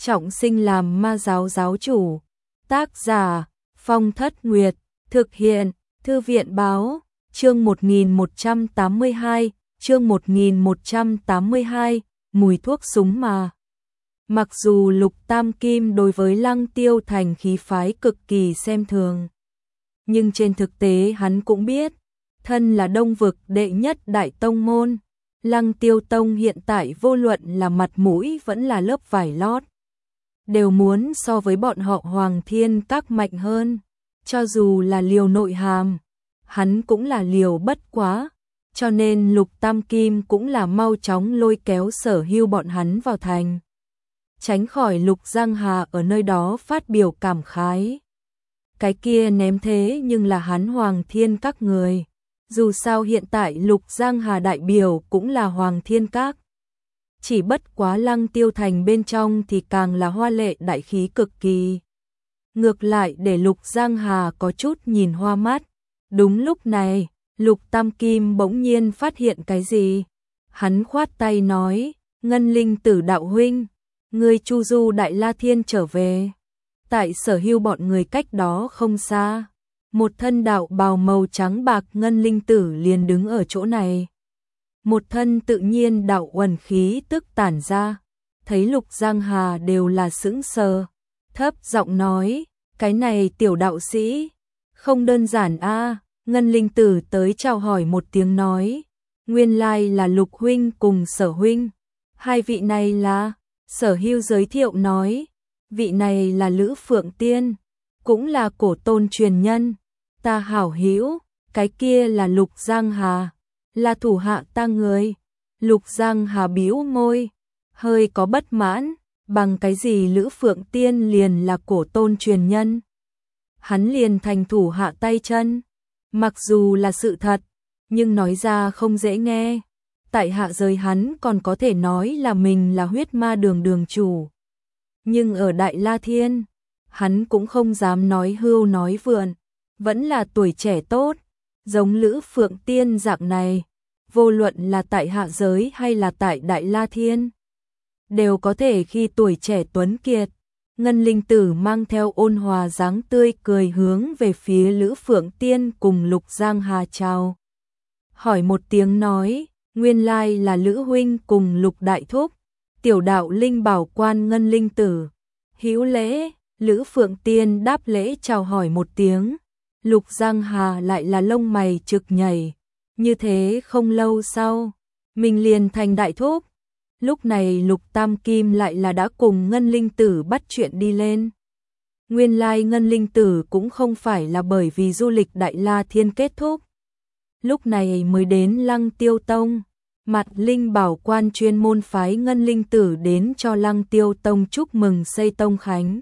trọng sinh làm ma giáo giáo chủ. Tác giả Phong Thất Nguyệt, thực hiện Thư viện Báo, chương 1182, chương 1182, mùi thuốc súng mà. Mặc dù Lục Tam Kim đối với Lăng Tiêu Thành khí phái cực kỳ xem thường, nhưng trên thực tế hắn cũng biết, thân là Đông vực đệ nhất đại tông môn, Lăng Tiêu Tông hiện tại vô luận là mặt mũi vẫn là lớp vải lót, đều muốn so với bọn họ Hoàng Thiên Các mạnh hơn, cho dù là liều nội hàm, hắn cũng là liều bất quá, cho nên Lục Tam Kim cũng là mau chóng lôi kéo Sở Hưu bọn hắn vào thành. Tránh khỏi Lục Giang Hà ở nơi đó phát biểu cảm khái. Cái kia ném thế nhưng là hắn Hoàng Thiên Các người. Dù sao hiện tại Lục Giang Hà đại biểu cũng là Hoàng Thiên Các. Chỉ bất quá Lăng Tiêu Thành bên trong thì càng là hoa lệ đại khí cực kỳ. Ngược lại để Lục Giang Hà có chút nhìn hoa mắt. Đúng lúc này, Lục Tam Kim bỗng nhiên phát hiện cái gì. Hắn khoát tay nói, Ngân Linh Tử đạo huynh, ngươi chu du Đại La Thiên trở về. Tại Sở Hưu bọn người cách đó không xa, một thân đạo bào màu trắng bạc Ngân Linh Tử liền đứng ở chỗ này. Một thân tự nhiên đạo uẩn khí tức tản ra, thấy Lục Giang Hà đều là sững sờ, thấp giọng nói, cái này tiểu đạo sĩ, không đơn giản a. Ngân Linh Tử tới chào hỏi một tiếng nói, nguyên lai là Lục huynh cùng Sở huynh, hai vị này là. Sở Hưu giới thiệu nói, vị này là Lữ Phượng Tiên, cũng là cổ tôn truyền nhân, ta hảo hữu, cái kia là Lục Giang Hà, là thủ hạ ta người. Lục Giang Hà bĩu môi, hơi có bất mãn, bằng cái gì Lữ Phượng Tiên liền là cổ tôn truyền nhân. Hắn liền thành thủ hạ tay chân, mặc dù là sự thật, nhưng nói ra không dễ nghe. Tại hạ giới hắn còn có thể nói là mình là huyết ma đường đường chủ. Nhưng ở Đại La Thiên, hắn cũng không dám nói hưu nói vượn, vẫn là tuổi trẻ tốt, giống Lữ Phượng Tiên dạng này, vô luận là tại hạ giới hay là tại Đại La Thiên, đều có thể khi tuổi trẻ tuấn kiệt. Ngân Linh Tử mang theo ôn hòa dáng tươi cười hướng về phía Lữ Phượng Tiên cùng Lục Giang Hà chào. Hỏi một tiếng nói, nguyên lai là Lữ huynh cùng Lục đại thúc, tiểu đạo linh bảo quan Ngân Linh Tử. Hữu lễ, Lữ Phượng Tiên đáp lễ chào hỏi một tiếng. Lục Giang Hà lại là lông mày trực nhảy, như thế không lâu sau, mình liền thành đại thúc. Lúc này Lục Tam Kim lại là đã cùng Ngân Linh Tử bắt chuyện đi lên. Nguyên lai Ngân Linh Tử cũng không phải là bởi vì du lịch Đại La Thiên kết thúc, lúc này mới đến Lăng Tiêu Tông. Mặt linh bảo quan chuyên môn phái Ngân Linh Tử đến cho Lăng Tiêu Tông chúc mừng xây tông khánh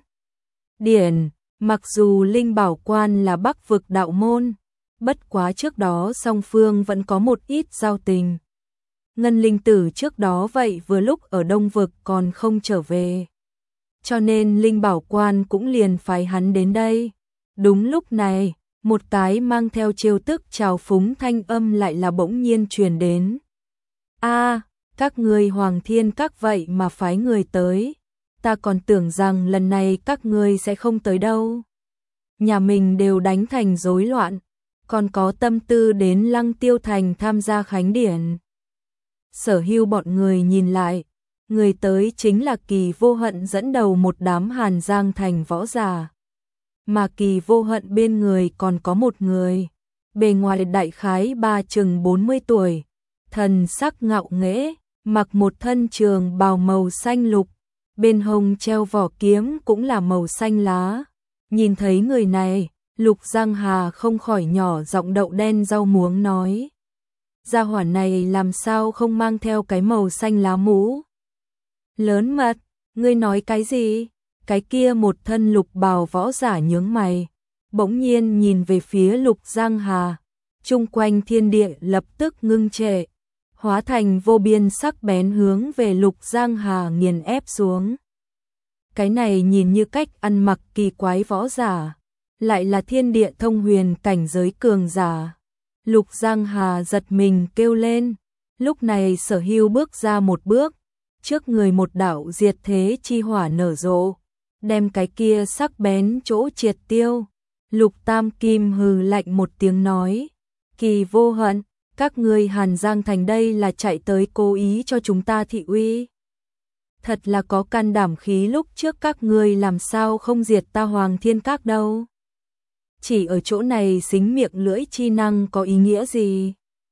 điển. Mặc dù linh bảo quan là Bắc vực đạo môn, bất quá trước đó song phương vẫn có một ít giao tình. Ngân Linh Tử trước đó vậy vừa lúc ở Đông vực còn không trở về, cho nên linh bảo quan cũng liền phái hắn đến đây. Đúng lúc này, một cái mang theo trêu tức trào phúng thanh âm lại là bỗng nhiên truyền đến. A, các ngươi Hoàng Thiên Các vậy mà phái người tới, ta còn tưởng rằng lần này các ngươi sẽ không tới đâu. Nhà mình đều đánh thành rối loạn, còn có tâm tư đến Lăng Tiêu Thành tham gia khánh điển. Sở Hưu bọn người nhìn lại, người tới chính là Kỳ Vô Hận dẫn đầu một đám Hàn Giang Thành võ giả. Mà Kỳ Vô Hận bên người còn có một người, bề ngoài đại khái chừng 40 tuổi. Thần sắc ngạo nghễ, mặc một thân trường bào màu xanh lục, bên hông treo vỏ kiếm cũng là màu xanh lá. Nhìn thấy người này, Lục Giang Hà không khỏi nhỏ giọng đậu đen rau muống nói. Gia hỏa này làm sao không mang theo cái màu xanh lá mũ? Lớn mật, ngươi nói cái gì? Cái kia một thân lục bào võ giả nhướng mày, bỗng nhiên nhìn về phía Lục Giang Hà, chung quanh thiên địa lập tức ngưng trệ, hóa thành vô biên sắc bén hướng về Lục Giang Hà nghiền ép xuống. Cái này nhìn như cách ăn mặc kỳ quái võ giả, lại là thiên địa thông huyền cảnh giới cường giả. Lục Giang Hà giật mình kêu lên, lúc này Sở Hưu bước ra một bước, trước người một đạo diệt thế chi hỏa nở rộ, đem cái kia sắc bén chỗ triệt tiêu. Lục Tam Kim hừ lạnh một tiếng nói, Kỳ Vô Hận, các ngươi Hàn Giang Thành đây là chạy tới cố ý cho chúng ta thị uy. Thật là có can đảm khí, lúc trước các ngươi làm sao không diệt ta Hoàng Thiên Các đâu. Chỉ ở chỗ này xính miệng lưỡi chi năng có ý nghĩa gì?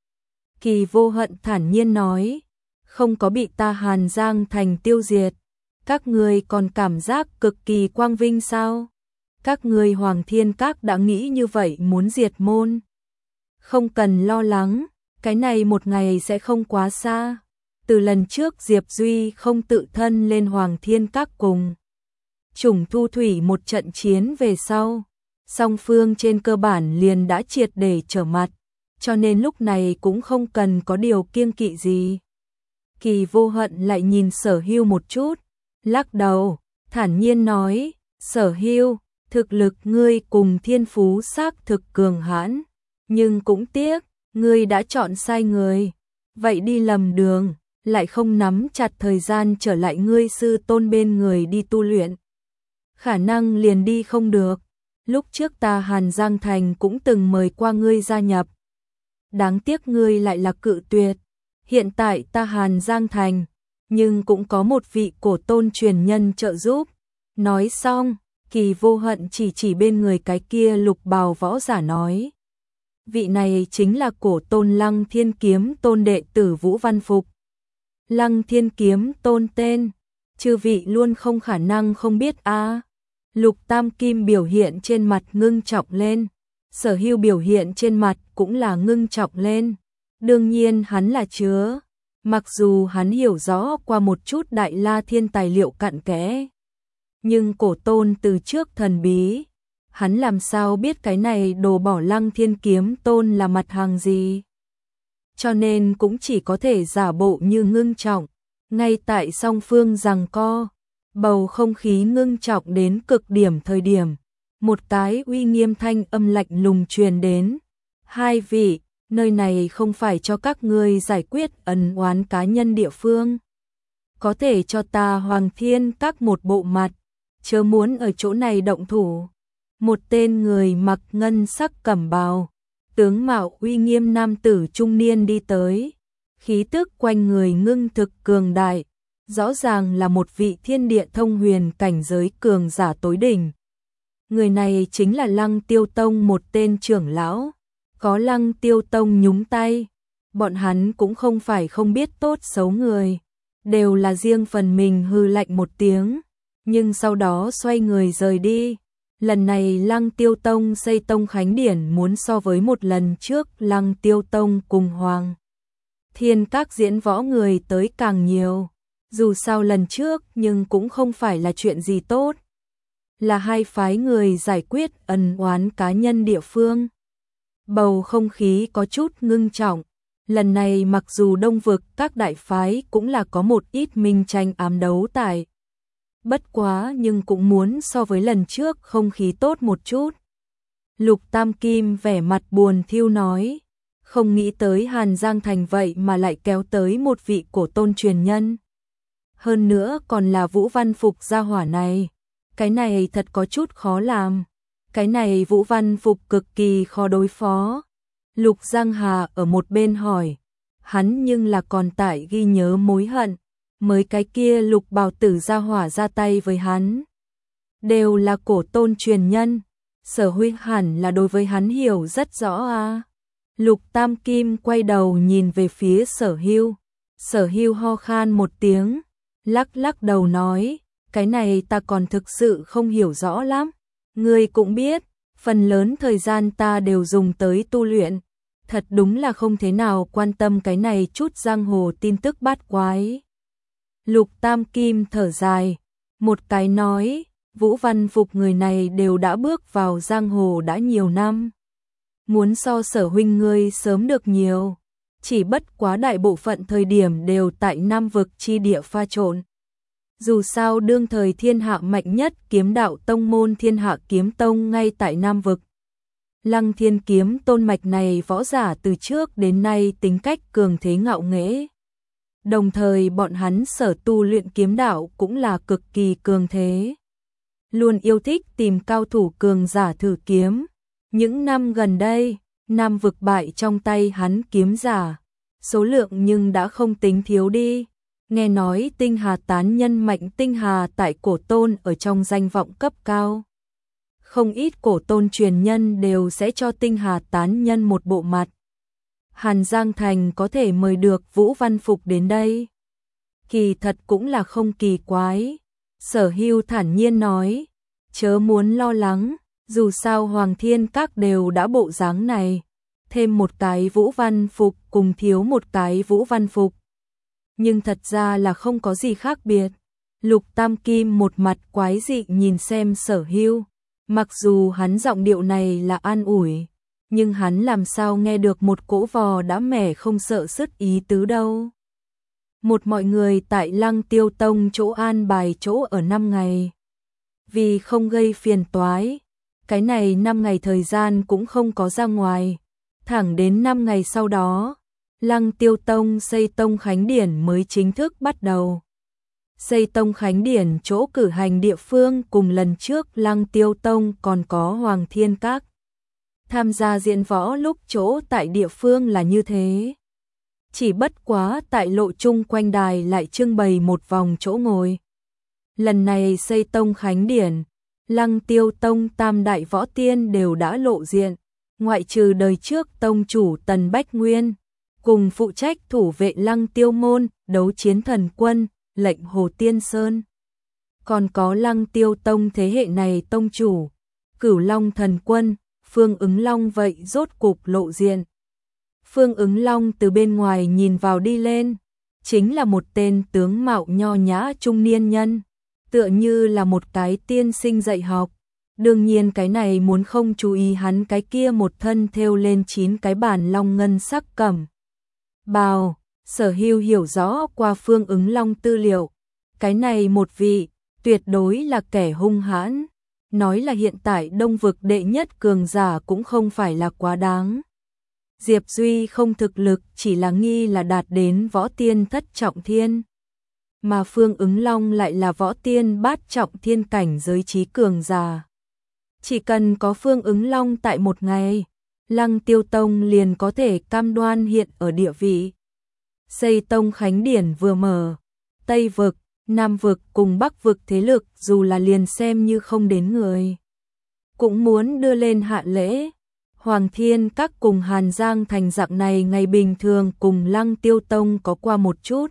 Kỳ Vô Hận thản nhiên nói, không có bị ta Hàn Giang Thành tiêu diệt, các ngươi còn cảm giác cực kỳ quang vinh sao? Các ngươi Hoàng Thiên Các đã nghĩ như vậy muốn diệt môn. Không cần lo lắng, cái này một ngày sẽ không quá xa. Từ lần trước Diệp Duy không tự thân lên Hoàng Thiên Các cùng Chủng Thu Thủy một trận chiến về sau, song phương trên cơ bản liền đã triệt để trở mặt, cho nên lúc này cũng không cần có điều kiêng kỵ gì. Kỳ Vô Hận lại nhìn Sở Hưu một chút, lắc đầu, thản nhiên nói, Sở Hưu, thực lực ngươi cùng thiên phú xác thực cường hãn, nhưng cũng tiếc, ngươi đã chọn sai người, vậy đi lầm đường, lại không nắm chặt thời gian trở lại ngươi sư tôn bên người đi tu luyện. Khả năng liền đi không được, lúc trước ta Hàn Giang Thành cũng từng mời qua ngươi gia nhập. Đáng tiếc ngươi lại là cự tuyệt, hiện tại ta Hàn Giang Thành, nhưng cũng có một vị cổ tôn truyền nhân trợ giúp. Nói xong, Kỳ Vô Hận chỉ bên người cái kia lục bào võ giả nói. Vị này chính là cổ tôn Lăng Thiên Kiếm Tôn đệ tử Vũ Văn Phục. Lăng Thiên Kiếm Tôn tên, chư vị luôn không khả năng không biết a. Lục Tam Kim biểu hiện trên mặt ngưng trọng lên, Sở Hưu biểu hiện trên mặt cũng là ngưng trọng lên. Đương nhiên hắn là chứa, mặc dù hắn hiểu rõ qua một chút Đại La Thiên tài liệu cặn kẽ, nhưng cổ tôn từ trước thần bí, hắn làm sao biết cái này đồ bỏ Lăng Thiên Kiếm Tôn là mặt hàng gì? Cho nên cũng chỉ có thể giả bộ như ngưng trọng. Ngay tại song phương giằng co, bầu không khí ngưng trọng đến cực điểm thời điểm, một cái uy nghiêm thanh âm lạnh lùng truyền đến. Hai vị, nơi này không phải cho các ngươi giải quyết ân oán cá nhân địa phương. Có thể cho ta Hoàng Thiên Các một bộ mặt, chớ muốn ở chỗ này động thủ. Một tên người mặc ngân sắc cẩm bào, tướng mạo uy nghiêm nam tử trung niên đi tới, khí tức quanh người ngưng thực cường đại, rõ ràng là một vị thiên địa thông huyền cảnh giới cường giả tối đỉnh. Người này chính là Lăng Tiêu Tông một tên trưởng lão, có Lăng Tiêu Tông nhúng tay, bọn hắn cũng không phải không biết tốt xấu người, đều là riêng phần mình hừ lạnh một tiếng, nhưng sau đó xoay người rời đi. Lần này Lăng Tiêu Tông xây tông khánh điển muốn so với một lần trước Lăng Tiêu Tông cùng Hoàng Thiên Các diễn võ người tới càng nhiều. Dù sao lần trước nhưng cũng không phải là chuyện gì tốt. Là hai phái người giải quyết ân oán cá nhân địa phương. Bầu không khí có chút ngưng trọng. Lần này mặc dù Đông vực các đại phái cũng là có một ít minh tranh ám đấu tại. Bất quá nhưng cũng muốn so với lần trước không khí tốt một chút. Lục Tam Kim vẻ mặt buồn thiu nói, không nghĩ tới Hàn Giang Thành vậy mà lại kéo tới một vị cổ tôn truyền nhân. Hơn nữa còn là Vũ Văn Phục gia hỏa này. Cái này thật có chút khó làm. Cái này Vũ Văn Phục cực kỳ khó đối phó. Lục Giang Hà ở một bên hỏi, hắn nhưng là còn tại ghi nhớ mối hận. Mới cái kia lục bào tử gia hỏa ra tay với hắn. Đều là cổ tôn truyền nhân. Sở Huy hẳn là đối với hắn hiểu rất rõ à. Lục Tam Kim quay đầu nhìn về phía Sở Hưu. Sở Hưu ho khan một tiếng, lắc đầu nói, cái này ta còn thực sự không hiểu rõ lắm. Ngươi cũng biết, phần lớn thời gian ta đều dùng tới tu luyện. Thật đúng là không thế nào quan tâm cái này chút giang hồ tin tức bát quái. Lục Tam Kim thở dài, một cái nói, Vũ Văn Phục người này đều đã bước vào giang hồ đã nhiều năm. Muốn so Sở huynh ngươi sớm được nhiều, chỉ bất quá đại bộ phận thời điểm đều tại Nam vực chi địa pha trộn. Dù sao đương thời thiên hạ mạnh nhất kiếm đạo tông môn Thiên Hạ Kiếm Tông ngay tại Nam vực. Lăng Thiên Kiếm Tôn mạch này võ giả từ trước đến nay tính cách cường thế ngạo nghễ. đồng thời bọn hắn sở tu luyện kiếm đạo cũng là cực kỳ cường thế. Luôn yêu thích tìm cao thủ cường giả thử kiếm. Những năm gần đây, Nam vực bại trong tay hắn kiếm giả, số lượng nhưng đã không tính thiếu đi. Nghe nói tinh hà tán nhân mạnh tinh hà tại cổ tôn ở trong danh vọng cấp cao. Không ít cổ tôn truyền nhân đều sẽ cho tinh hà tán nhân một bộ mặt. Hàn Giang Thành có thể mời được Vũ Văn Phục đến đây. Kỳ thật cũng là không kỳ quái. Sở Hưu thản nhiên nói, chớ muốn lo lắng, dù sao Hoàng Thiên Các đều đã bộ dáng này. Thêm một cái Vũ Văn Phục cùng thiếu một cái Vũ Văn Phục. Nhưng thật ra là không có gì khác biệt. Lục Tam Kim một mặt quái dị nhìn xem Sở Hưu. Mặc dù hắn giọng điệu này là an ủi, nhưng hắn làm sao nghe được một cỗ vò đã mẻ không sợ sứt ý tứ đâu. Một mọi người tại Lăng Tiêu Tông chỗ an bài chỗ ở 5 ngày. Vì không gây phiền toái, cái này 5 ngày thời gian cũng không có ra ngoài. Thẳng đến 5 ngày sau đó, Lăng Tiêu Tông xây Tông Khánh Điển mới chính thức bắt đầu. Xây Tông Khánh Điển chỗ cử hành địa phương cùng lần trước Lăng Tiêu Tông còn có Hoàng Thiên Các. Tham gia diễn võ lúc chỗ tại địa phương là như thế. Chỉ bất quá tại lộ chung quanh đài lại trưng bày một vòng chỗ ngồi. Lần này xây Tông Khánh Điển, Lăng Tiêu Tông tam đại võ tiên đều đã lộ diện, ngoại trừ đời trước tông chủ Tần Bách Nguyên, cùng phụ trách thủ vệ Lăng Tiêu Môn, đấu chiến thần quân, lệnh Hồ Tiên Sơn. Còn có Lăng Tiêu Tông thế hệ này tông chủ, Cửu Long thần quân, Phương Ứng Long vậy rốt cục lộ diện. Phương Ứng Long từ bên ngoài nhìn vào đi lên, chính là một tên tướng mạo nho nhã trung niên nhân, tựa như là một cái tiên sinh dạy học. Đương nhiên cái này muốn không chú ý hắn cái kia một thân thêu lên 9 cái bản long ngân sắc cẩm bào. Sở Hưu hiểu rõ qua Phương Ứng Long tư liệu, cái này một vị tuyệt đối là kẻ hung hãn, nói là hiện tại Đông vực đệ nhất cường giả cũng không phải là quá đáng. Diệp Duy không thực lực, chỉ là nghi là đạt đến võ tiên thất trọng thiên, mà Phương Ứng Long lại là võ tiên bát trọng thiên cảnh giới trí cường giả. Chỉ cần có Phương Ứng Long tại một ngày, Lăng Tiêu Tông liền có thể cam đoan hiện ở địa vị. Xây Tông Khánh Điển vừa mở, Tây vực, Nam vực cùng Bắc vực thế lực dù là liền xem như không đến người, cũng muốn đưa lên hạ lễ. Hoàng Thiên Các cùng Hàn Giang Thành dạng này ngày bình thường cùng Lăng Tiêu Tông có qua một chút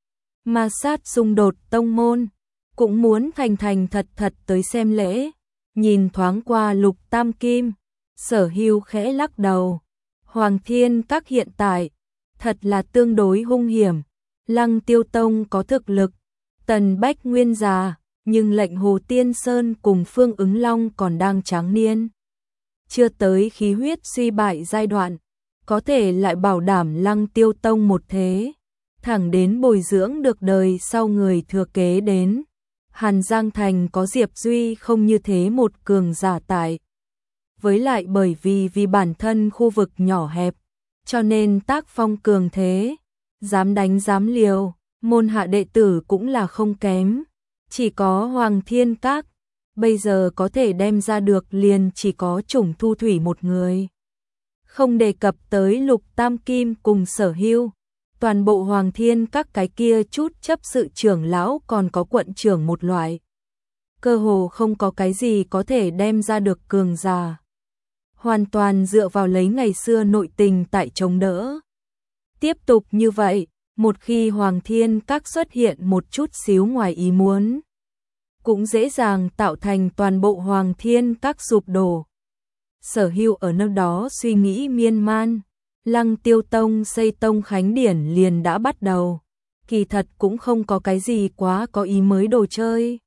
ma sát xung đột tông môn, cũng muốn thành thành thật thật tới xem lễ. Nhìn thoáng qua Lục Tam Kim, Sở Hưu khẽ lắc đầu. Hoàng Thiên Các hiện tại thật là tương đối hung hiểm. Lăng Tiêu Tông có thực lực, Tần Bách Nguyên già, nhưng lệnh Hồ Tiên Sơn cùng Phương Ứng Long còn đang tráng niên, chưa tới khí huyết suy bại giai đoạn, có thể lại bảo đảm Lăng Tiêu Tông một thế, thẳng đến bồi dưỡng được đời sau người thừa kế đến. Hàn Giang Thành có Diệp Duy không như thế một cường giả tại. Với lại bởi vì bản thân khu vực nhỏ hẹp, cho nên tác phong cường thế, dám đánh dám liều, môn hạ đệ tử cũng là không kém. Chỉ có Hoàng Thiên Các, bây giờ có thể đem ra được liền chỉ có Chủng Thu Thủy một người. Không đề cập tới Lục Tam Kim cùng Sở Hưu, toàn bộ Hoàng Thiên Các cái kia chút chấp sự trưởng lão còn có quận trưởng một loại. Cơ hồ không có cái gì có thể đem ra được cường giả. Hoàn toàn dựa vào lấy ngày xưa nội tình tại chống đỡ. Tiếp tục như vậy, một khi Hoàng Thiên Các xuất hiện một chút xíu ngoài ý muốn, cũng dễ dàng tạo thành toàn bộ Hoàng Thiên Các sụp đổ. Sở Hưu ở nơi đó suy nghĩ miên man. Lăng Tiêu Tông xây Tông Khánh Điển liền đã bắt đầu. Kỳ thật cũng không có cái gì quá có ý mới đồ chơi.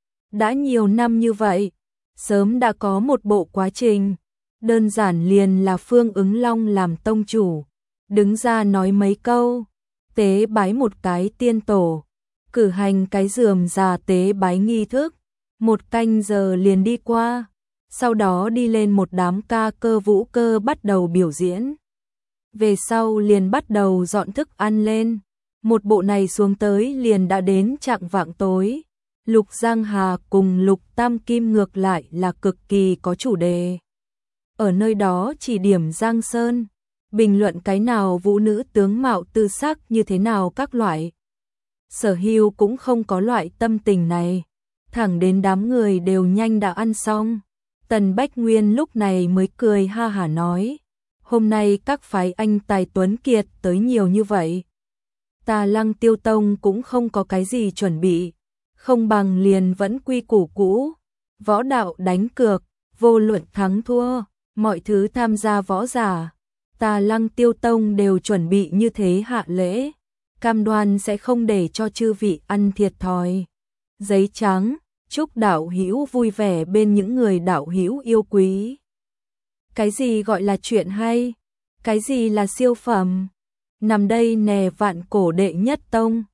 Đã nhiều năm như vậy, sớm đã có một bộ quá trình. Đơn giản liền là Phương Ứng Long làm tông chủ, đứng ra nói mấy câu, tế bái một cái tiên tổ, cử hành cái rườm rà tế bái nghi thức, 1 canh giờ liền đi qua, sau đó đi lên một đám ca cơ vũ cơ bắt đầu biểu diễn. Về sau liền bắt đầu dọn thức ăn lên, Một bộ này xuống tới liền đã đến chạng vạng tối. Lục Giang Hà cùng Lục Tam Kim ngược lại là cực kỳ có chủ đề. Ở nơi đó chỉ điểm Giang Sơn, bình luận cái nào vũ nữ tướng mạo tư sắc như thế nào các loại. Sở Hưu cũng không có loại tâm tình này, thẳng đến đám người đều nhanh đã ăn xong. Tần Bách Nguyên lúc này mới cười ha hả nói, hôm nay các phái anh tài tuấn kiệt tới nhiều như vậy. Ta Lăng Tiêu Tông cũng không có cái gì chuẩn bị, không bằng liền vẫn quy củ cũ, võ đạo đánh cược, vô luận thắng thua, mọi thứ tham gia võ giả. Ta Lăng Tiêu Tông đều chuẩn bị như thế hạ lễ, cam đoan sẽ không để cho chư vị ăn thiệt thòi. Giấy trắng, chúc đạo hữu vui vẻ bên những người đạo hữu yêu quý. Cái gì gọi là chuyện hay? Cái gì là siêu phẩm? Nằm đây nè Vạn Cổ đệ nhất tông,